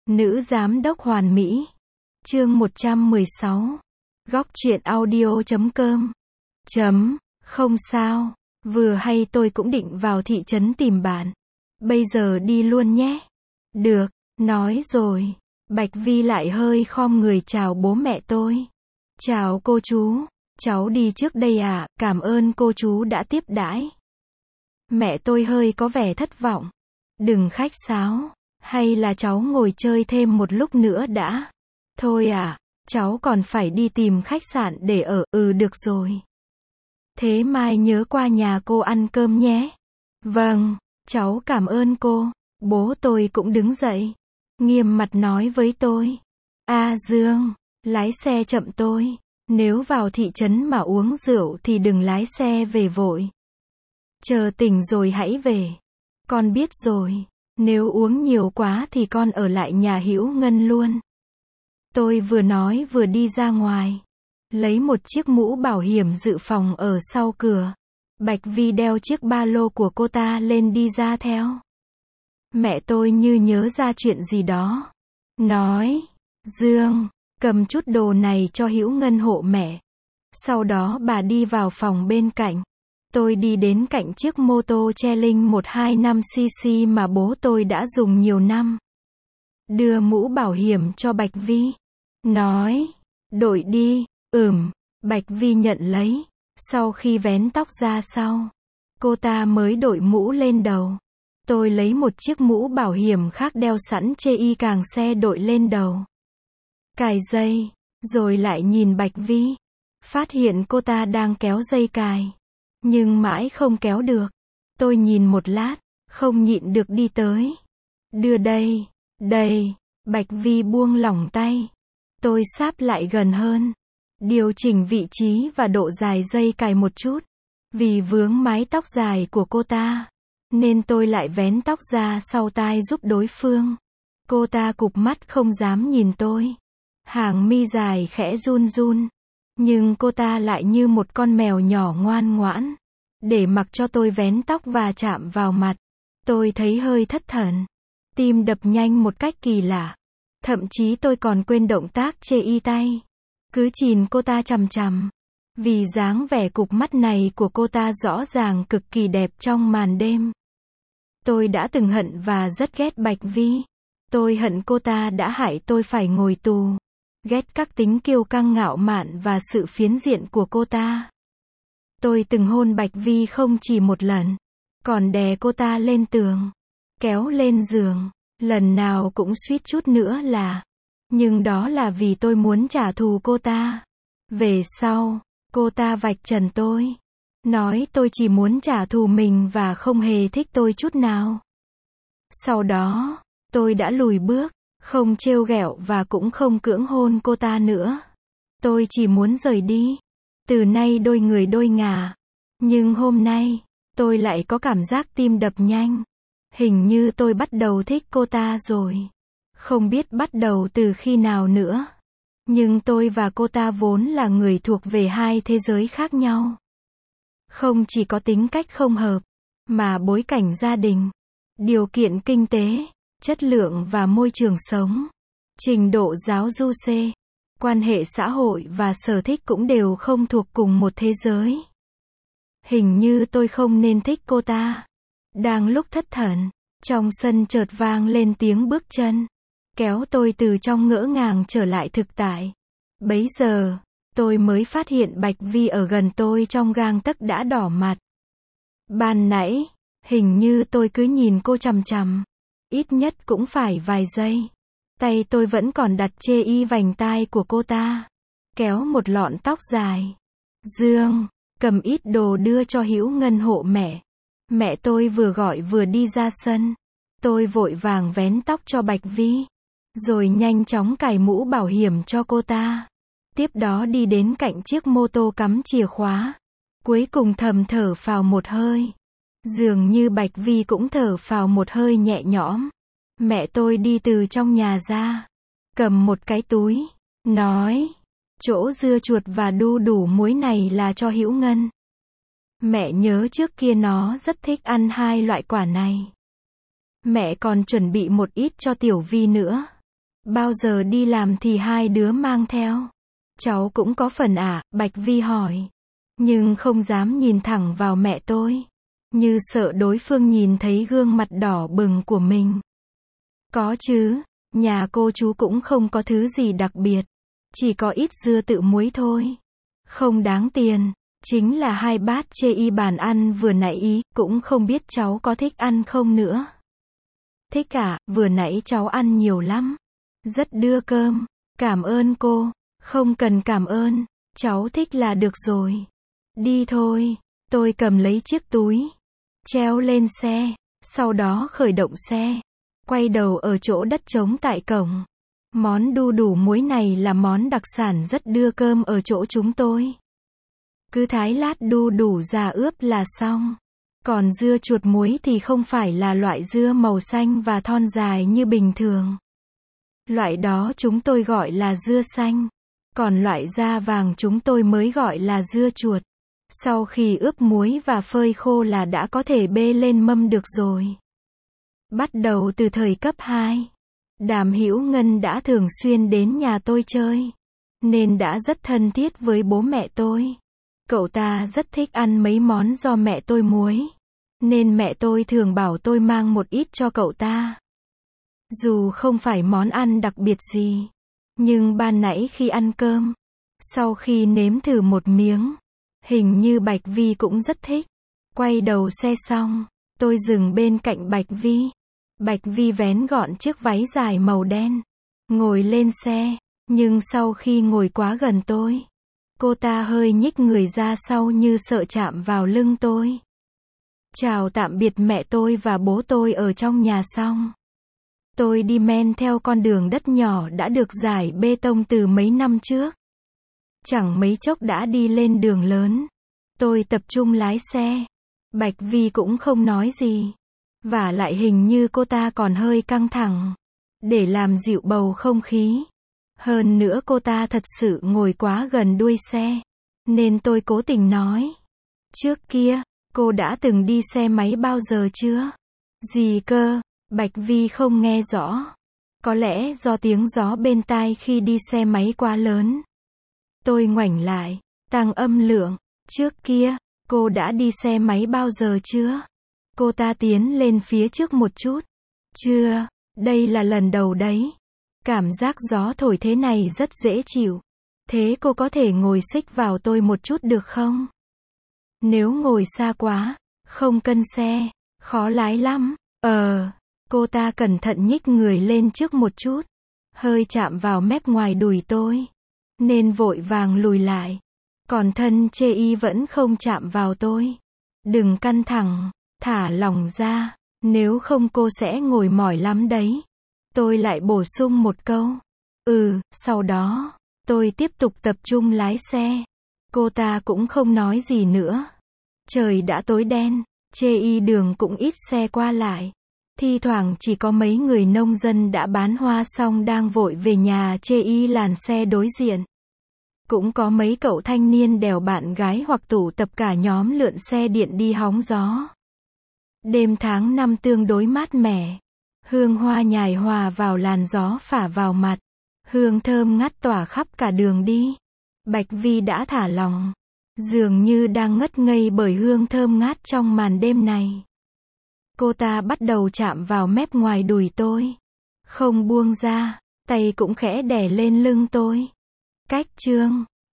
Nữ giám đốc hoàn mỹ. Chương 116. Góc truyện audio.com. Không sao. Vừa hay tôi cũng định vào thị trấn tìm bạn. Bây giờ đi luôn nhé. Được, nói rồi. Bạch Vi lại hơi khom người chào bố mẹ tôi. Chào cô chú, cháu đi trước đây ạ, cảm ơn cô chú đã tiếp đãi. Mẹ tôi hơi có vẻ thất vọng. Đừng khách sáo, hay là cháu ngồi chơi thêm một lúc nữa đã. Thôi ạ, cháu còn phải đi tìm khách sạn để ở, được rồi. Thế mai nhớ qua nhà cô ăn cơm nhé. Vâng, cháu cảm ơn cô. Bố tôi cũng đứng dậy, nghiêm mặt nói với tôi. Dương, lái xe chậm tôi. Nếu vào thị trấn mà uống rượu thì đừng lái xe về vội. Chờ tỉnh rồi hãy về. Con biết rồi, nếu uống nhiều quá thì con ở lại nhà Hữu Ngân luôn. Tôi vừa nói vừa đi ra ngoài, lấy một chiếc mũ bảo hiểm dự phòng ở sau cửa. Bạch Vi đeo chiếc ba lô của cô ta lên đi ra theo. Mẹ tôi như nhớ ra chuyện gì đó, nói, Dương, cầm chút đồ này cho Hữu Ngân hộ mẹ. Sau đó bà đi vào phòng bên cạnh. Tôi đi đến cạnh chiếc mô tô Cheling 125cc mà bố tôi đã dùng nhiều năm. Đưa mũ bảo hiểm cho Bạch Vi. Nói, đội đi. Bạch Vi nhận lấy. Sau khi vén tóc ra sau, cô ta mới đội mũ lên đầu. Tôi lấy một chiếc mũ bảo hiểm khác đeo sẵn chê y càng xe đội lên đầu. Cài dây, rồi lại nhìn Bạch Vi. Phát hiện cô ta đang kéo dây cài. Nhưng mãi không kéo được. Tôi nhìn một lát, không nhịn được đi tới. Đưa đây, đây. Bạch Vi buông lỏng tay. Tôi sáp lại gần hơn. Điều chỉnh vị trí và độ dài dây cài một chút. Vì vướng mái tóc dài của cô ta, nên tôi lại vén tóc ra sau tai giúp đối phương. Cô ta cụp mắt không dám nhìn tôi. Hàng mi dài khẽ run run. Nhưng cô ta lại như một con mèo nhỏ ngoan ngoãn. Để mặc cho tôi vén tóc và chạm vào mặt. Tôi thấy hơi thất thần. Tim đập nhanh một cách kỳ lạ. Thậm chí tôi còn quên động tác chê y tay. Cứ nhìn cô ta chằm chằm. Vì dáng vẻ cụp mắt này của cô ta rõ ràng cực kỳ đẹp trong màn đêm. Tôi đã từng hận và rất ghét Bạch Vi. Tôi hận cô ta đã hại tôi phải ngồi tù. Ghét các tính kiêu căng ngạo mạn và sự phiến diện của cô ta. Tôi từng hôn Bạch Vi không chỉ một lần. Còn đè cô ta lên tường. Kéo lên giường. Lần nào cũng suýt chút nữa là. Nhưng đó là vì tôi muốn trả thù cô ta. Về sau, cô ta vạch trần tôi. Nói tôi chỉ muốn trả thù mình và không hề thích tôi chút nào. Sau đó, tôi đã lùi bước. Không trêu ghẹo và cũng không cưỡng hôn cô ta nữa. Tôi chỉ muốn rời đi. Từ nay đôi người đôi ngả. Nhưng hôm nay, tôi lại có cảm giác tim đập nhanh. Hình như tôi bắt đầu thích cô ta rồi. Không biết bắt đầu từ khi nào nữa. Nhưng tôi và cô ta vốn là người thuộc về hai thế giới khác nhau. Không chỉ có tính cách không hợp, mà bối cảnh gia đình, điều kiện kinh tế, chất lượng và môi trường sống, trình độ giáo dục, quan hệ xã hội và sở thích cũng đều không thuộc cùng một thế giới. Hình như tôi không nên thích cô ta. Đang lúc thất thần, trong sân chợt vang lên tiếng bước chân, kéo tôi từ trong ngỡ ngàng trở lại thực tại. Bấy giờ, tôi mới phát hiện Bạch Vi ở gần tôi trong gang tấc đã đỏ mặt. Ban nãy, hình như tôi cứ nhìn cô chằm chằm. Ít nhất cũng phải vài giây. Tay tôi vẫn còn đặt chê y vành tai của cô ta. Kéo một lọn tóc dài. Dương, cầm ít đồ đưa cho Hữu Ngân hộ mẹ. Mẹ tôi vừa gọi vừa đi ra sân. Tôi vội vàng vén tóc cho Bạch Vi. Rồi nhanh chóng cài mũ bảo hiểm cho cô ta. Tiếp đó đi đến cạnh chiếc mô tô cắm chìa khóa. Cuối cùng thầm thở phào một hơi. Dường như Bạch Vi cũng thở phào một hơi nhẹ nhõm. Mẹ tôi đi từ trong nhà ra. Cầm một cái túi. Nói. Chỗ dưa chuột và đu đủ muối này là cho Hữu Ngân. Mẹ nhớ trước kia nó rất thích ăn hai loại quả này. Mẹ còn chuẩn bị một ít cho Tiểu Vi nữa. Bao giờ đi làm thì hai đứa mang theo. Cháu cũng có phần ạ, Bạch Vi hỏi. Nhưng không dám nhìn thẳng vào mẹ tôi. Như sợ đối phương nhìn thấy gương mặt đỏ bừng của mình. Có chứ, nhà cô chú cũng không có thứ gì đặc biệt. Chỉ có ít dưa tự muối thôi. Không đáng tiền. Chính là 2 bát chê y bàn ăn vừa nãy ý, cũng không biết cháu có thích ăn không nữa. Thích ạ, vừa nãy cháu ăn nhiều lắm. Rất đưa cơm. Cảm ơn cô. Không cần cảm ơn. Cháu thích là được rồi. Đi thôi. Tôi cầm lấy chiếc túi. Treo lên xe. Sau đó khởi động xe. Quay đầu ở chỗ đất trống tại cổng. Món đu đủ muối này là món đặc sản rất đưa cơm ở chỗ chúng tôi. Cứ thái lát đu đủ ra ướp là xong. Còn dưa chuột muối thì không phải là loại dưa màu xanh và thon dài như bình thường. Loại đó chúng tôi gọi là dưa xanh. Còn loại da vàng chúng tôi mới gọi là dưa chuột. Sau khi ướp muối và phơi khô là đã có thể bê lên mâm được rồi. Bắt đầu từ thời cấp 2, Đàm Hữu Ngân đã thường xuyên đến nhà tôi chơi, nên đã rất thân thiết với bố mẹ tôi. Cậu ta rất thích ăn mấy món do mẹ tôi muối, nên mẹ tôi thường bảo tôi mang một ít cho cậu ta. Dù không phải món ăn đặc biệt gì, nhưng ban nãy khi ăn cơm, sau khi nếm thử một miếng, hình như Bạch Vi cũng rất thích. Quay đầu xe xong, tôi dừng bên cạnh Bạch Vi. Bạch Vi vén gọn chiếc váy dài màu đen, ngồi lên xe, nhưng sau khi ngồi quá gần tôi, cô ta hơi nhích người ra sau như sợ chạm vào lưng tôi. Chào tạm biệt mẹ tôi và bố tôi ở trong nhà xong. Tôi đi men theo con đường đất nhỏ đã được rải bê tông từ mấy năm trước. Chẳng mấy chốc đã đi lên đường lớn. Tôi tập trung lái xe. Bạch Vi cũng không nói gì. Vả lại hình như cô ta còn hơi căng thẳng. Để làm dịu bầu không khí. Hơn nữa cô ta thật sự ngồi quá gần đuôi xe. Nên tôi cố tình nói. Trước kia, cô đã từng đi xe máy bao giờ chưa? Gì cơ? Bạch Vi không nghe rõ. Có lẽ do tiếng gió bên tai khi đi xe máy quá lớn. Tôi ngoảnh lại, tăng âm lượng. Trước kia, cô đã đi xe máy bao giờ chưa? Cô ta tiến lên phía trước một chút. Chưa, đây là lần đầu đấy. Cảm giác gió thổi thế này rất dễ chịu. Thế cô có thể ngồi xích vào tôi một chút được không? Nếu ngồi xa quá, không cân xe, khó lái lắm. Cô ta cẩn thận nhích người lên trước một chút. Hơi chạm vào mép ngoài đùi tôi. Nên vội vàng lùi lại. Còn thân chê y vẫn không chạm vào tôi. Đừng căng thẳng, thả lỏng ra. Nếu không cô sẽ ngồi mỏi lắm đấy. Tôi lại bổ sung một câu. Sau đó, tôi tiếp tục tập trung lái xe. Cô ta cũng không nói gì nữa. Trời đã tối đen, chê y đường cũng ít xe qua lại. Thi thoảng chỉ có mấy người nông dân đã bán hoa xong đang vội về nhà chê y làn xe đối diện. Cũng có mấy cậu thanh niên đèo bạn gái hoặc tụ tập cả nhóm lượn xe điện đi hóng gió. Đêm tháng 5 tương đối mát mẻ. Hương hoa nhài hòa vào làn gió phả vào mặt. Hương thơm ngát tỏa khắp cả đường đi. Bạch Vi đã thả lỏng. Dường như đang ngất ngây bởi hương thơm ngát trong màn đêm này. Cô ta bắt đầu chạm vào mép ngoài đùi tôi. Không buông ra, tay cũng khẽ đè lên lưng tôi. Cách chương